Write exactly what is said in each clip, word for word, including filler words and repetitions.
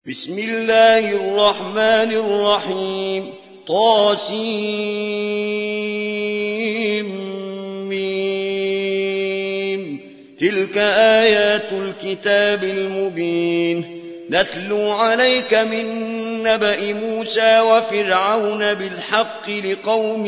بسم الله الرحمن الرحيم طاسيم تلك آيات الكتاب المبين نتلو عليك من نبأ موسى وفرعون بالحق لقوم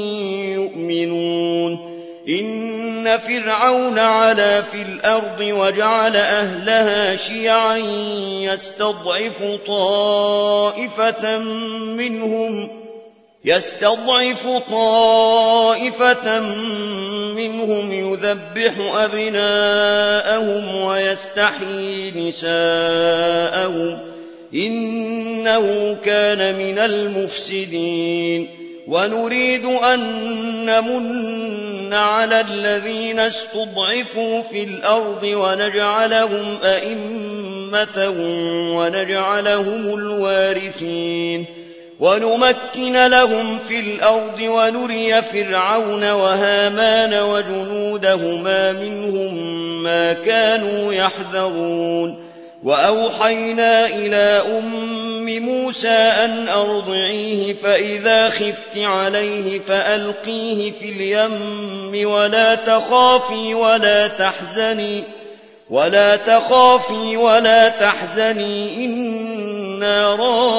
يؤمنون إن فرعون علا في الأرض وجعل أهلها شيعا يستضعف طائفة منهم يستضعف طائفة منهم يذبح أبناءهم ويستحيي نساءهم إنه كان من المفسدين ونريد أن نمن على الذين استضعفوا في الأرض ونجعلهم أئمة ونجعلهم الوارثين ونمكن لهم في الأرض ونري فرعون وهامان وجنودهما منهم ما كانوا يحذرون وأوحينا إلى أم موسى أن أرضعيه فإذا خفت عليه فألقيه في اليم ولا تخافي ولا تحزني ولا تخافي ولا تحزني إنا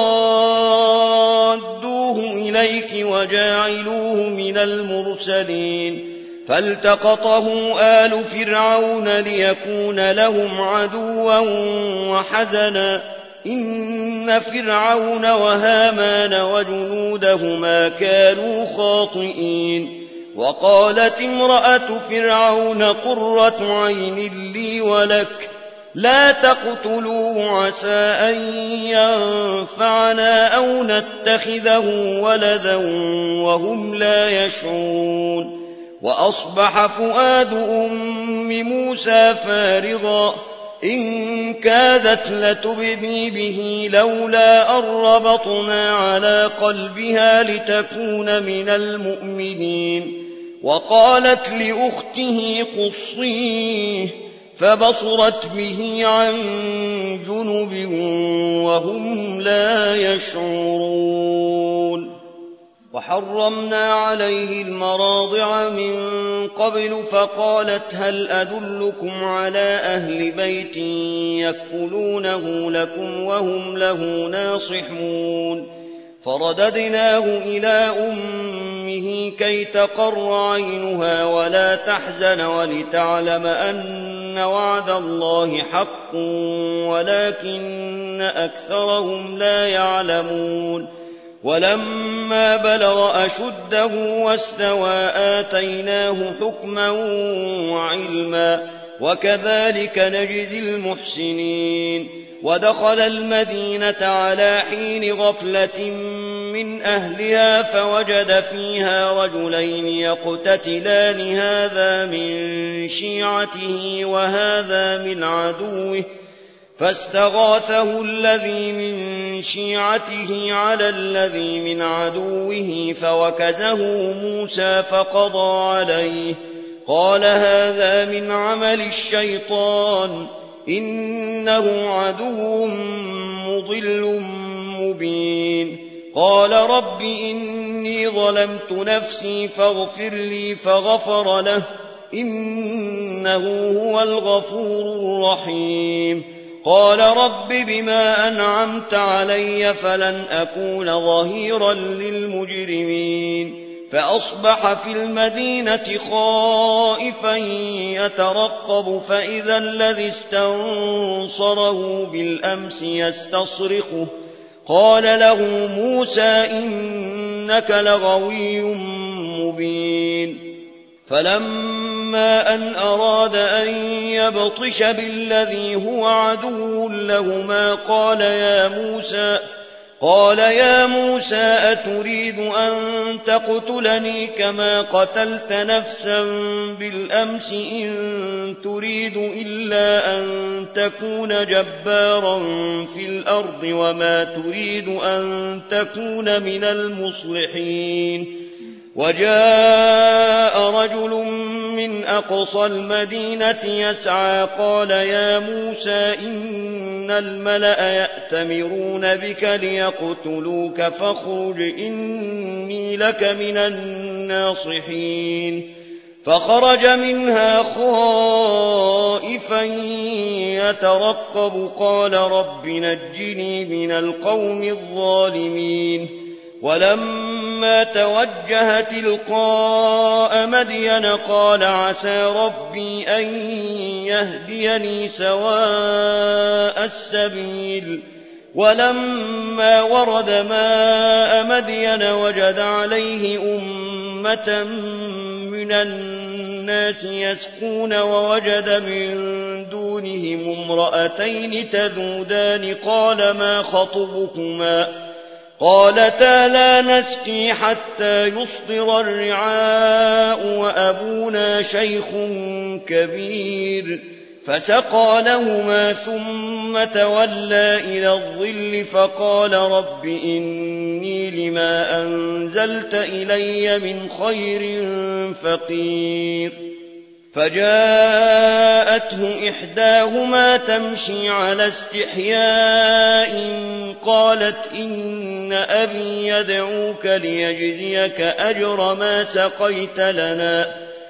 رادوه إليك وجاعلوه من المرسلين فالتقطه آل فرعون ليكون لهم عدوا وحزنا إن فرعون وهامان وجنودهما كانوا خاطئين وقالت امرأة فرعون قرة عين لي ولك لا تقتلوه عسى أن ينفعنا أو نتخذه ولدا وهم لا يشعرون وأصبح فؤاد أم موسى فارغا إن كادت لتبدي به لولا أن ربطنا على قلبها لتكون من المؤمنين وقالت لأخته قصيه فبصرت به عن جنب وهم لا يشعرون وحرمنا عليه المراضع من قبل فقالت هل أدلكم على أهل بيت يكفلونه لكم وهم له ناصحون فرددناه إلى أمه كي تقر عينها ولا تحزن ولتعلم أن وعد الله حق ولكن أكثرهم لا يعلمون ولما بلغ أشده واستوى آتيناه حكما وعلما وكذلك نجزي المحسنين ودخل المدينة على حين غفلة من أهلها فوجد فيها رجلين يقتتلان هذا من شيعته وهذا من عدوه فاستغاثه الذي من شيعته على الذي من عدوه فوكزه موسى فقضى عليه قال هذا من عمل الشيطان إنه عدو مضل مبين قال رب إني ظلمت نفسي فاغفر لي فغفر له إنه هو الغفور الرحيم قال رب بما أنعمت علي فلن أكون ظهيرا للمجرمين فأصبح في المدينة خائفا يترقب فإذا الذي استنصره بالأمس يستصرخه قال له موسى إنك لغوي مبين فلما أن أراد أن يبطش بالذي هو عدو لهما قال يا موسى قال يا موسى أتريد أن تقتلني كما قتلت نفسا بالأمس إن تريد إلا أن تكون جبارا في الأرض وما تريد أن تكون من المصلحين وجاء رجل من أقصى المدينة يسعى قال يا موسى إن الملأ يأتون يأتمرون بك ليقتلوك فاخرج إني لك من الناصحين فخرج منها خائفا يترقب قال رب نجني من القوم الظالمين ولما توجه تلقاء مدين قال عسى ربي أن يهديني سواء السبيل ولما ورد ماء مدين وجد عليه أمة من الناس يسقون ووجد من دونهم امرأتين تذودان قال ما خطبكما قالتا لا نسقي حتى يصدر الرعاء وأبونا شيخ كبير فسقى لهما ثم تولى إلى الظل فقال رب إني لما أنزلت إلي من خير فقير فجاءته إحداهما تمشي على استحياء قالت إن أبي يدعوك ليجزيك أجر ما سقيت لنا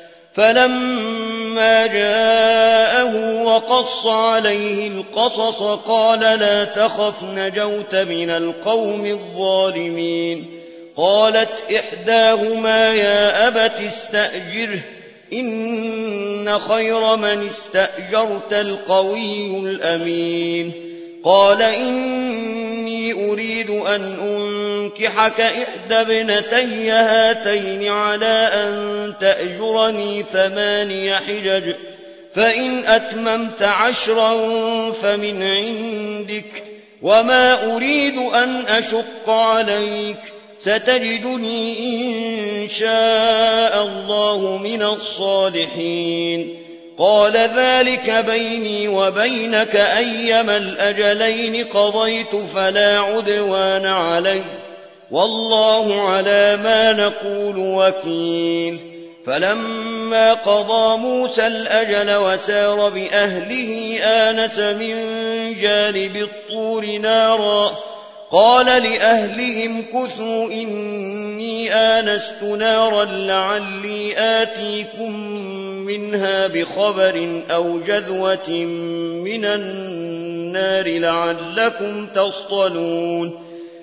فلما جاءه وقص عليه القصص قال لا تخف نجوت من القوم الظالمين قالت إحداهما يا أبت استأجره إن خير من استأجرت القوي الأمين قال إني أريد أن أنكحك إحدى ابنتي هاتين على أن تأجرني ثماني حجج فإن أتممت عشرا فمن عندك وما أريد أن أشق عليك ستجدني إن شاء الله من الصالحين قال ذلك بيني وبينك أيما الأجلين قضيت فلا عدوان علي والله على ما نقول وكيل فلما قضى موسى الأجل وسار بأهله آنس من جانب الطور نارا قال لأهلهم كثوا إني آنست نارا لعلي آتيكم منها بخبر أو جذوة من النار لعلكم تصطلون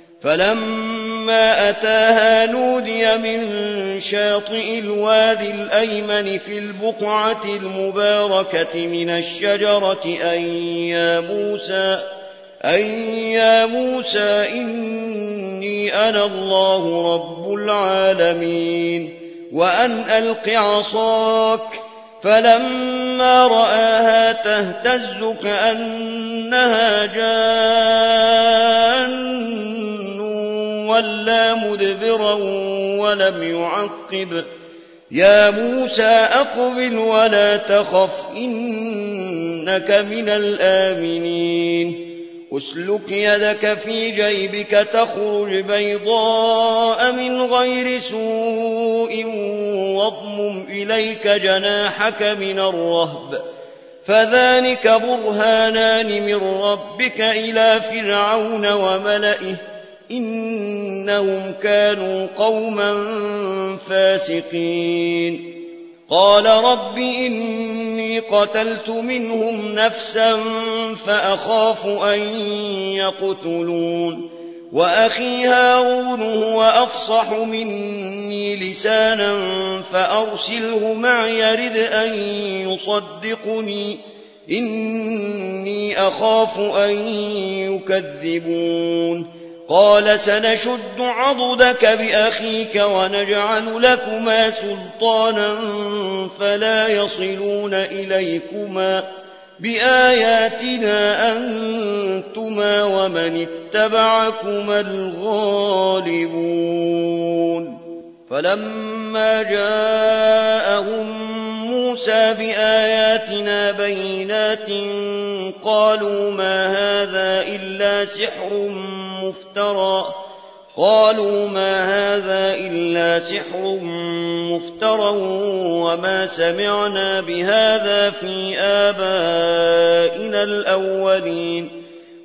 فلما أتاها نودي من شاطئ الوادي الأيمن في البقعة المباركة من الشجرة أن يا موسى أن يا موسى إني أنا الله رب العالمين وأن ألق عصاك فلما رآها تهتز كأنها جان ولا مدبرا ولم يعقب يا موسى أقبل ولا تخف إنك من الآمنين أسلك يدك في جيبك تخرج بيضاء من غير سوء واضمم إليك جناحك من الرهب فذلك برهانان من ربك إلى فرعون وملئه إنهم كانوا قوما فاسقين قال رب إني قتلت منهم نفسا فأخاف أن يقتلون وأخي هارون هو أفصح مني لسانا فأرسله معي يرد أن يصدقني إني أخاف أن يكذبون قال سنشد عضدك بأخيك ونجعل لكما سلطانا فلا يصلون إليكما بآياتنا أنتما ومن اتبعكما الغالبون فلما جاءهم موسى بآياتنا بينات قالوا ما هذا إلا سحر مفترى قالوا ما هذا إلا سحر مفترى وما سمعنا بهذا في آبائنا الأولين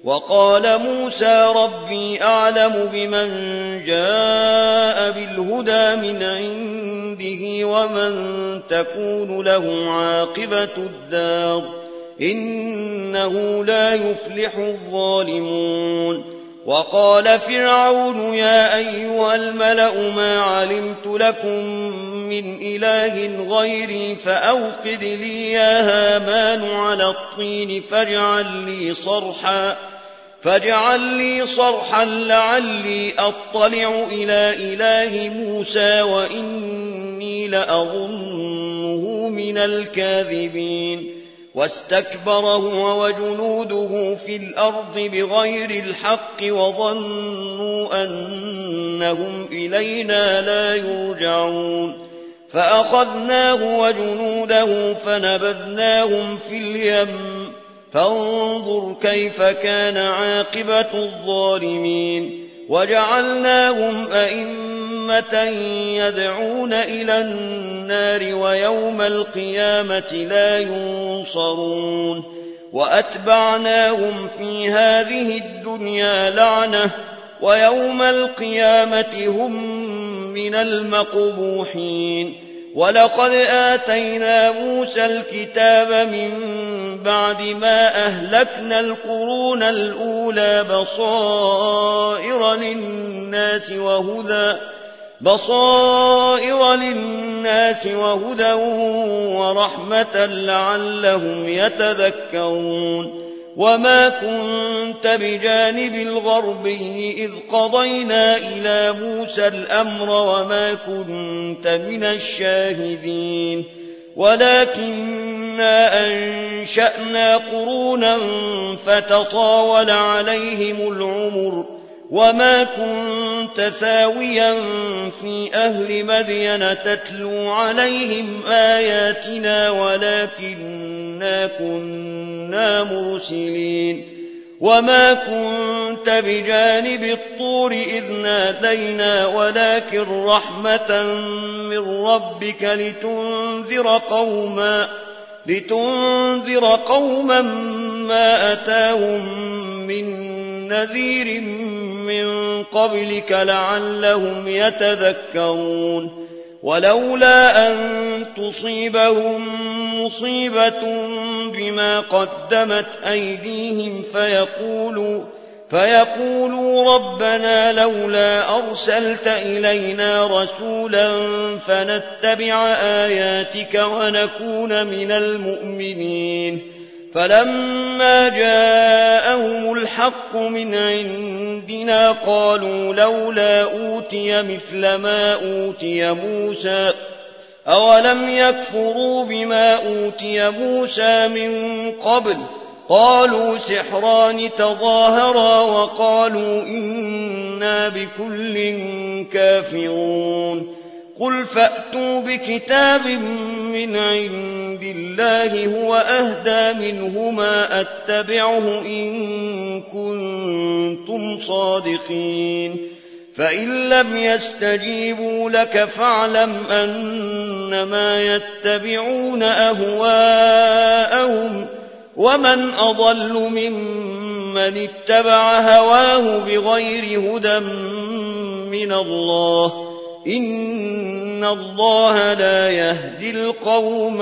وقال موسى ربي أعلم بمن جاء بالهدى من عنده ومن تكون له عاقبة الدار إنه لا يفلح الظالمون. وقال فرعون يا أيها الملأ ما علمت لكم من إله غيري فأوقد لي يا هامان على الطين فاجعل لي صرحا فاجعل لي صرحا لعلي أطلع إلى إله موسى وإني لأظنه من الكاذبين. واستكبر هو وجنوده في الأرض بغير الحق وظنوا أنهم إلينا لا يرجعون فأخذناه وجنوده فنبذناهم في اليم فانظر كيف كان عاقبة الظالمين. وجعلناهم أئمة يدعون إلى النار ويوم القيامة لا ينصرون. وأتبعناهم في هذه الدنيا لعنة ويوم القيامة هم من المقبوحين. ولقد آتينا موسى الكتاب من بعد ما أهلكنا القرون الأولى بصائر للناس وهدى بصائر للناس وهدى ورحمة لعلهم يتذكرون. وما كنت بجانب الغربي إذ قضينا إلى موسى الأمر وما كنت من الشاهدين ولكننا أنشأنا قرونا فتطاول عليهم العمر وما كنت ثاويا في أهل مدين تتلو عليهم آياتنا ولكننا كنا مرسلين. وما كنت بجانب الطور إذ نادينا ولكن رحمة من ربك لتنذر قوما لتنذر قوما ما أتاهم من نذير من قبلك لعلهم يتذكرون. ولولا أن تصيبهم مصيبة بما قدمت أيديهم فيقولوا, فيقولوا ربنا لولا أرسلت إلينا رسولا فنتبع آياتك ونكون من المؤمنين. فلما جاءهم الحق من عندنا قالوا لولا أوتي مثل ما أوتي موسى أولم يكفروا بما أوتي موسى من قبل قالوا سحران تظاهرا وقالوا إنا بكل كافرون. قل فأتوا بكتاب من عند الله هو أهدى منهما أتبعه إن كنتم صادقين. فإن لم يستجيبوا لك فاعلم أنما يتبعون أهواءهم ومن أضل ممن اتبع هواه بغير هدى من الله إن الله لا يهدي القوم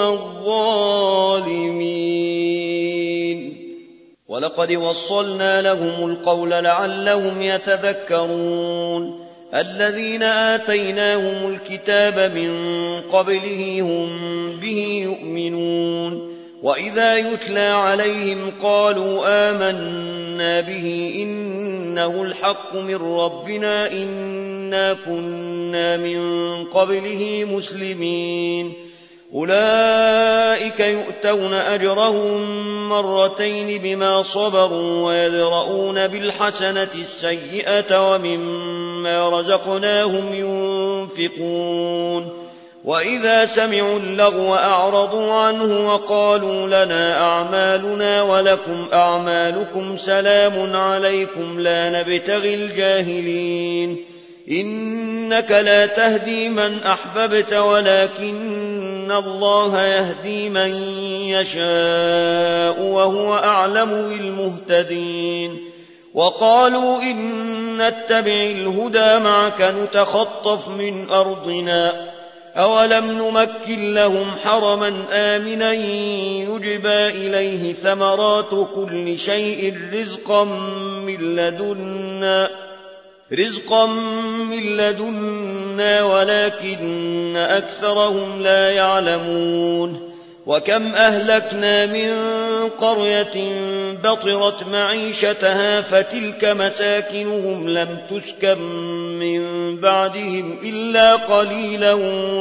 الظالمين. ولقد وصلنا لهم القول لعلهم يتذكرون. الذين آتيناهم الكتاب من قبله هم به يؤمنون. وإذا يتلى عليهم قالوا آمنا به إنه الحق من ربنا إنا كنا من قبله مسلمين. أولئك يؤتون أجرهم مرتين بما صبروا ويدرؤون بالحسنة السيئة ومما رزقناهم ينفقون. وإذا سمعوا اللغو أعرضوا عنه وقالوا لنا أعمالنا ولكم أعمالكم سلام عليكم لا نبتغي الجاهلين. إنك لا تهدي من أحببت ولكن الله يهدي من يشاء وهو أعلم بالمهتدين. وقالوا إن نتبع الهدى معك نتخطف من أرضنا أولم نمكن لهم حرما آمنا يجبى إليه ثمرات كل شيء رزقا من لدنا رزقا من لدنا ولكن أكثرهم لا يعلمون وكم أهلكنا من قرية بطرت معيشتها فتلك مساكنهم لم تسكن من بعدهم إلا قليلا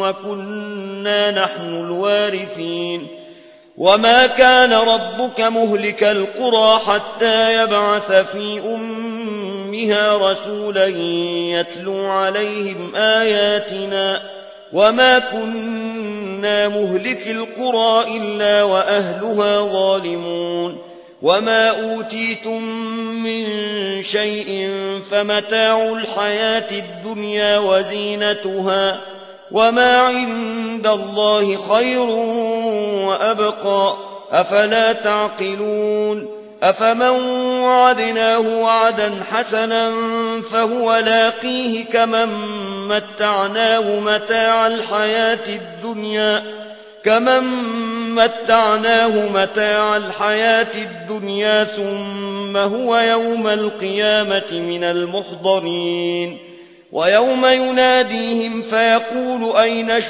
وكنا نحن الوارثين وما كان ربك مهلك القرى حتى يبعث في أمها رسولا يتلو عليهم آياتنا وما كنا مهلك القرى إلا وأهلها ظالمون وما أوتيتم من شيء فمتاع الحياة الدنيا وزينتها وما عند الله خير وأبقى أفلا تعقلون أفمن وعدناه وعدا حسنا فهو لاقيه كمن متعناه متاع الحياة الدنيا كمن متعناه متاع الحياة الدنيا ثم هو يوم القيامة من المحضرين ويوم يناديهم فيقول أين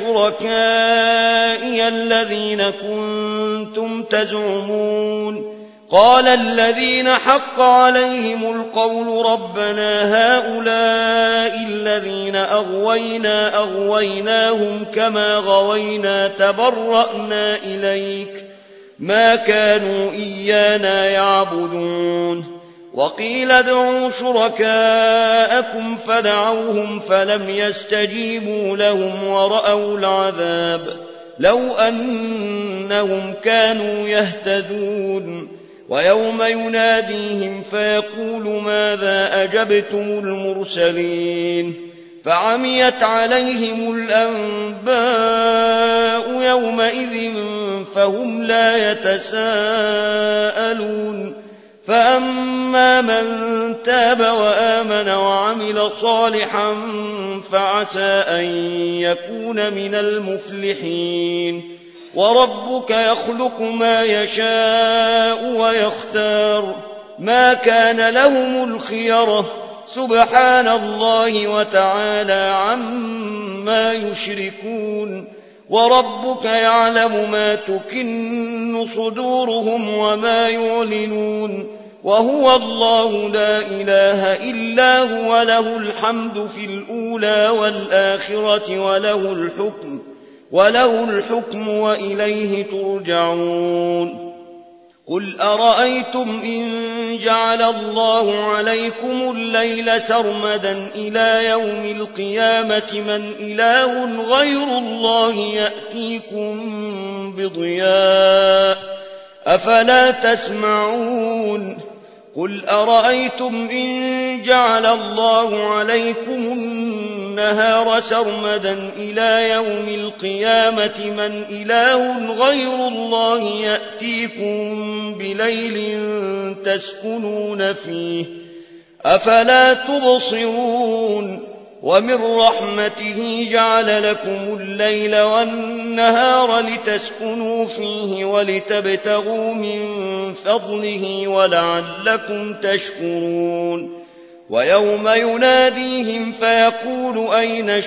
شركائي الذين كنتم تزعمون قال الذين حق عليهم القول ربنا هؤلاء الذين أغوينا أغويناهم كما غوينا تبرأنا إليك ما كانوا إيانا يعبدون وقيل ادعوا شركاءكم فدعوهم فلم يستجيبوا لهم ورأوا العذاب لو أنهم كانوا يهتدون ويوم يناديهم فيقول ماذا أجبتم المرسلين فعميت عليهم الأنباء يومئذ فهم لا يتساءلون فأما من تاب وآمن وعمل صالحا فعسى أن يكون من المفلحين وربك يخلق ما يشاء ويختار ما كان لهم الخيرة سبحان الله وتعالى عما يشركون وربك يعلم ما تكن صدورهم وما يعلنون وهو الله لا إله إلا هو له الحمد في الأولى والآخرة وله الحكم وله الحكم وإليه ترجعون قل أرأيتم إن جعل الله عليكم الليل سرمدا إلى يوم القيامة من إله غير الله يأتيكم بضياء أفلا تسمعون قل أرأيتم إن جعل الله عليكم النهار سرمدا إلى يوم القيامة من إله غير الله يأتيكم بليل تسكنون فيه أفلا تبصرون ومن رحمته جعل لكم الليل والنهار لتسكنوا فيه ولتبتغوا من فضله ولعلكم تشكرون ويوم يناديهم فيقول أين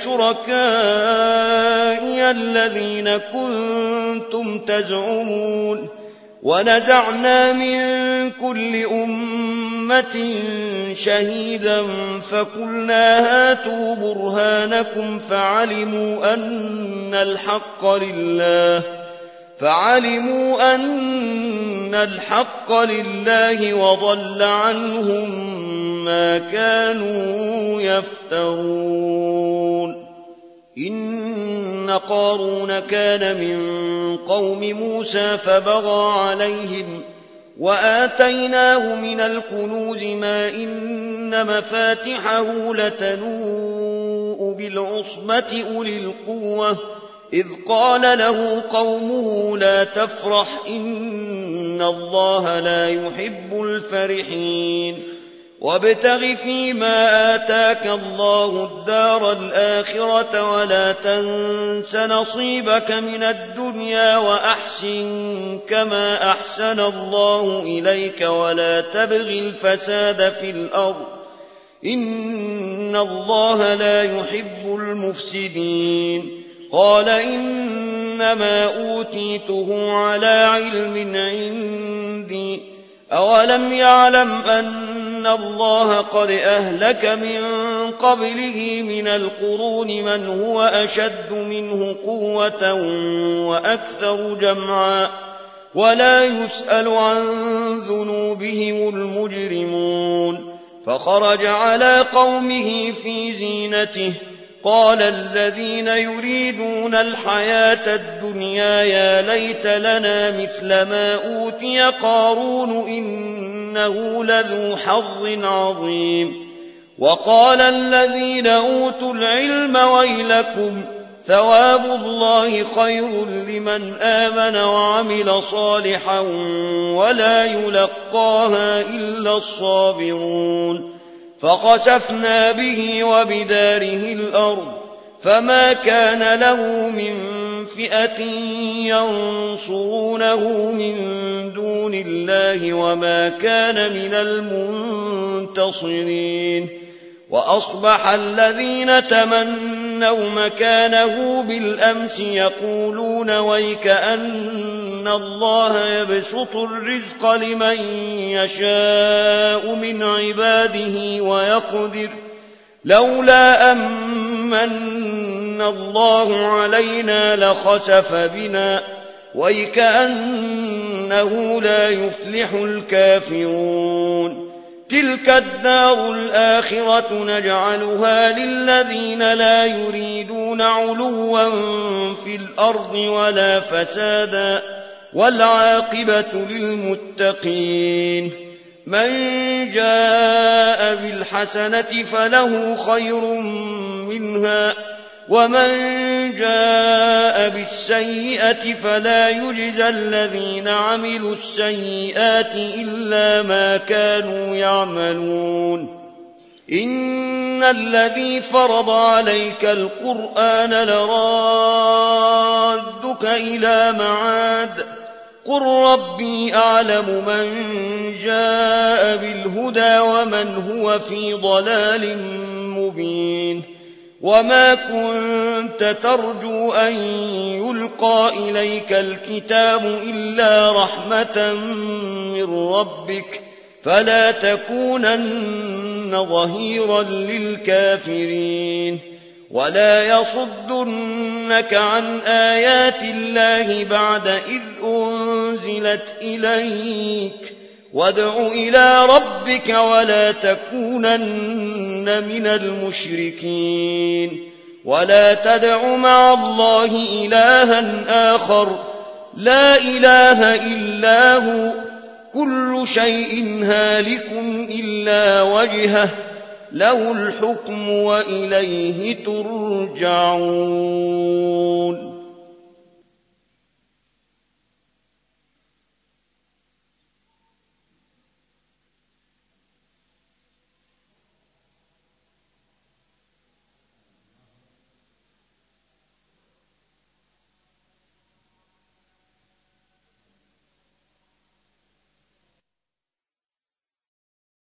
شركائي الذين كنتم تزعمون ونزعنا من كل أمة شهيدا فقلنا هاتوا برهانكم فعلموا أن الحق لله فعلموا أن الحق لله وضل عنهم ما كانوا يفترون إن قارون كان من قوم موسى فبغى عليهم وآتيناه من الكنوز ما إن مفاتحه لتنوء بالعصبة أولي القوة إذ قال له قومه لا تفرح إن الله لا يحب الفرحين وابتغ فيما آتاك الله الدار الآخرة ولا تنس نصيبك من الدنيا وأحسن كما أحسن الله إليك ولا تبغ الفساد في الأرض إن الله لا يحب المفسدين. قال إنما أوتيته على علم عندي أولم يعلم أن الله قد أهلك من قبله من القرون من هو أشد منه قوة وأكثر جمعا ولا يسأل عن ذنوبهم المجرمون. فخرج على قومه في زينته قال الذين يريدون الحياة الدنيا يا ليت لنا مثل ما أوتي قارون إنه لذو حظ عظيم. وقال الذين أوتوا العلم ويلكم ثواب الله خير لمن آمن وعمل صالحا ولا يلقاها إلا الصابرون. فخسفنا به وبداره الأرض فما كان له من فئة ينصرونه من دون الله وما كان من المنتصرين. وأصبح الذين تمنوا مكانه بالأمس يقولون ويك أن الله يبسط الرزق لمن يشاء من عباده ويقدر لولا أمن الله علينا لخسف بنا ويك أنه لا يفلح الكافرون. تلك الدار الآخرة نجعلها للذين لا يريدون علوا في الأرض ولا فسادا والعاقبة للمتقين. من جاء بالحسنة فله خير منها ومن جاء بالسيئة فلا يجزى الذين عملوا السيئات إلا ما كانوا يعملون. إن الذي فرض عليك القرآن لرادك إلى معاد قل ربي أعلم من جاء بالهدى ومن هو في ضلال مبين. وما كنت ترجو أن يلقى إليك الكتاب إلا رحمة من ربك فلا تكونن ظهيرا للكافرين. ولا يصدنك عن آيات الله بعد إذ أنزلت إليك وادع إلى ربك ولا تكونن من المشركين. ولا تدع مع الله إلها آخر لا إله إلا هو كل شيء هالك إلا وجهه له الحكم وإليه ترجعون.